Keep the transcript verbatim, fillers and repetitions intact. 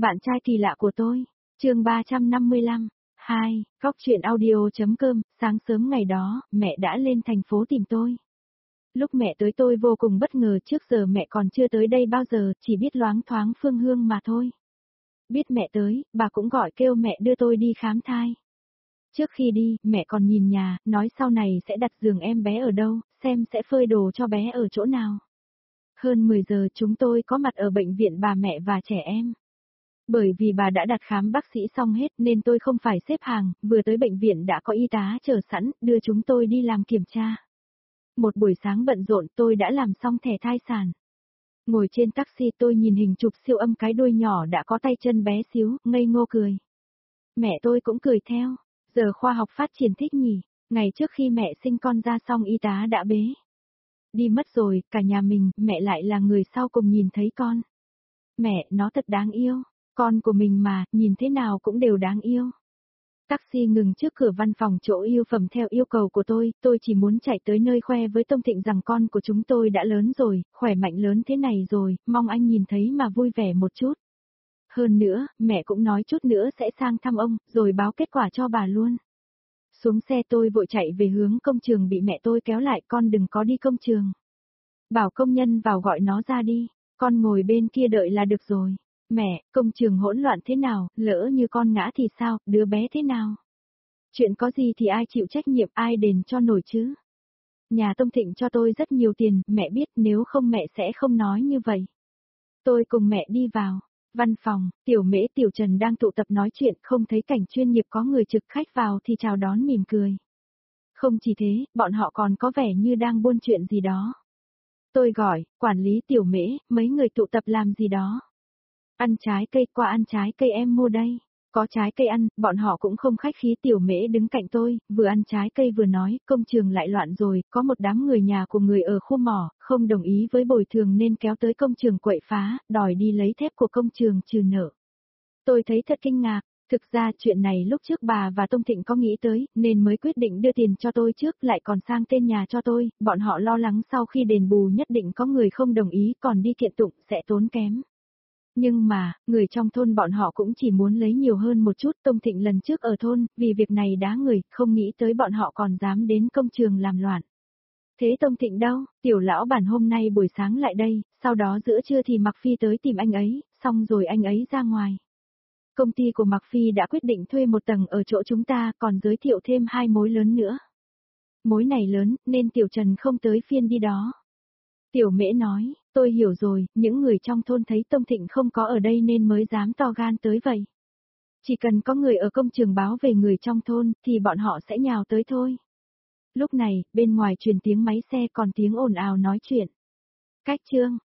Bạn trai kỳ lạ của tôi. Chương ba trăm năm mươi lăm. hai. Góc truyện audio.com. Sáng sớm ngày đó, mẹ đã lên thành phố tìm tôi. Lúc mẹ tới tôi vô cùng bất ngờ, trước giờ mẹ còn chưa tới đây bao giờ, chỉ biết loáng thoáng phương hương mà thôi. Biết mẹ tới, bà cũng gọi kêu mẹ đưa tôi đi khám thai. Trước khi đi, mẹ còn nhìn nhà, nói sau này sẽ đặt giường em bé ở đâu, xem sẽ phơi đồ cho bé ở chỗ nào. Hơn mười giờ chúng tôi có mặt ở bệnh viện bà mẹ và trẻ em. Bởi vì bà đã đặt khám bác sĩ xong hết nên tôi không phải xếp hàng, vừa tới bệnh viện đã có y tá chờ sẵn, đưa chúng tôi đi làm kiểm tra. Một buổi sáng bận rộn tôi đã làm xong thẻ thai sản. Ngồi trên taxi tôi nhìn hình chụp siêu âm cái đuôi nhỏ đã có tay chân bé xíu, ngây ngô cười. Mẹ tôi cũng cười theo, giờ khoa học phát triển thích nhỉ, ngày trước khi mẹ sinh con ra xong y tá đã bế. Đi mất rồi, cả nhà mình, mẹ lại là người sau cùng nhìn thấy con. Mẹ, nó thật đáng yêu. Con của mình mà, nhìn thế nào cũng đều đáng yêu. Taxi ngừng trước cửa văn phòng chỗ yêu phẩm theo yêu cầu của tôi, tôi chỉ muốn chạy tới nơi khoe với Tông Thịnh rằng con của chúng tôi đã lớn rồi, khỏe mạnh lớn thế này rồi, mong anh nhìn thấy mà vui vẻ một chút. Hơn nữa, mẹ cũng nói chút nữa sẽ sang thăm ông, rồi báo kết quả cho bà luôn. Xuống xe tôi vội chạy về hướng công trường bị mẹ tôi kéo lại, con đừng có đi công trường. Bảo công nhân vào gọi nó ra đi, con ngồi bên kia đợi là được rồi. Mẹ, công trường hỗn loạn thế nào, lỡ như con ngã thì sao, đứa bé thế nào? Chuyện có gì thì ai chịu trách nhiệm, ai đền cho nổi chứ? Nhà Tông Thịnh cho tôi rất nhiều tiền, mẹ biết nếu không mẹ sẽ không nói như vậy. Tôi cùng mẹ đi vào. Văn phòng, Tiểu Mễ Tiểu Trần đang tụ tập nói chuyện, không thấy cảnh chuyên nghiệp có người trực khách vào thì chào đón mỉm cười. Không chỉ thế, bọn họ còn có vẻ như đang buôn chuyện gì đó. Tôi gọi, quản lý Tiểu Mễ, mấy người tụ tập làm gì đó. Ăn trái cây, qua ăn trái cây em mua đây. Có trái cây ăn, bọn họ cũng không khách khí. Tiểu Mễ đứng cạnh tôi, vừa ăn trái cây vừa nói, công trường lại loạn rồi, có một đám người nhà của người ở khu mỏ, không đồng ý với bồi thường nên kéo tới công trường quậy phá, đòi đi lấy thép của công trường trừ nợ. Tôi thấy thật kinh ngạc, thực ra chuyện này lúc trước bà và Tông Thịnh có nghĩ tới, nên mới quyết định đưa tiền cho tôi trước lại còn sang tên nhà cho tôi, bọn họ lo lắng sau khi đền bù nhất định có người không đồng ý còn đi kiện tụng sẽ tốn kém. Nhưng mà, người trong thôn bọn họ cũng chỉ muốn lấy nhiều hơn một chút. Tông Thịnh lần trước ở thôn, vì việc này đá người, không nghĩ tới bọn họ còn dám đến công trường làm loạn. Thế Tông Thịnh đâu, Tiểu lão bản hôm nay buổi sáng lại đây, sau đó giữa trưa thì Mạc Phi tới tìm anh ấy, xong rồi anh ấy ra ngoài. Công ty của Mạc Phi đã quyết định thuê một tầng ở chỗ chúng ta, còn giới thiệu thêm hai mối lớn nữa. Mối này lớn, nên Tiểu Trần không tới phiên đi đó. Tiểu Mễ nói, tôi hiểu rồi, những người trong thôn thấy Tông Thịnh không có ở đây nên mới dám to gan tới vậy. Chỉ cần có người ở công trường báo về người trong thôn, thì bọn họ sẽ nhào tới thôi. Lúc này, bên ngoài truyền tiếng máy xe còn tiếng ồn ào nói chuyện. Cách chương,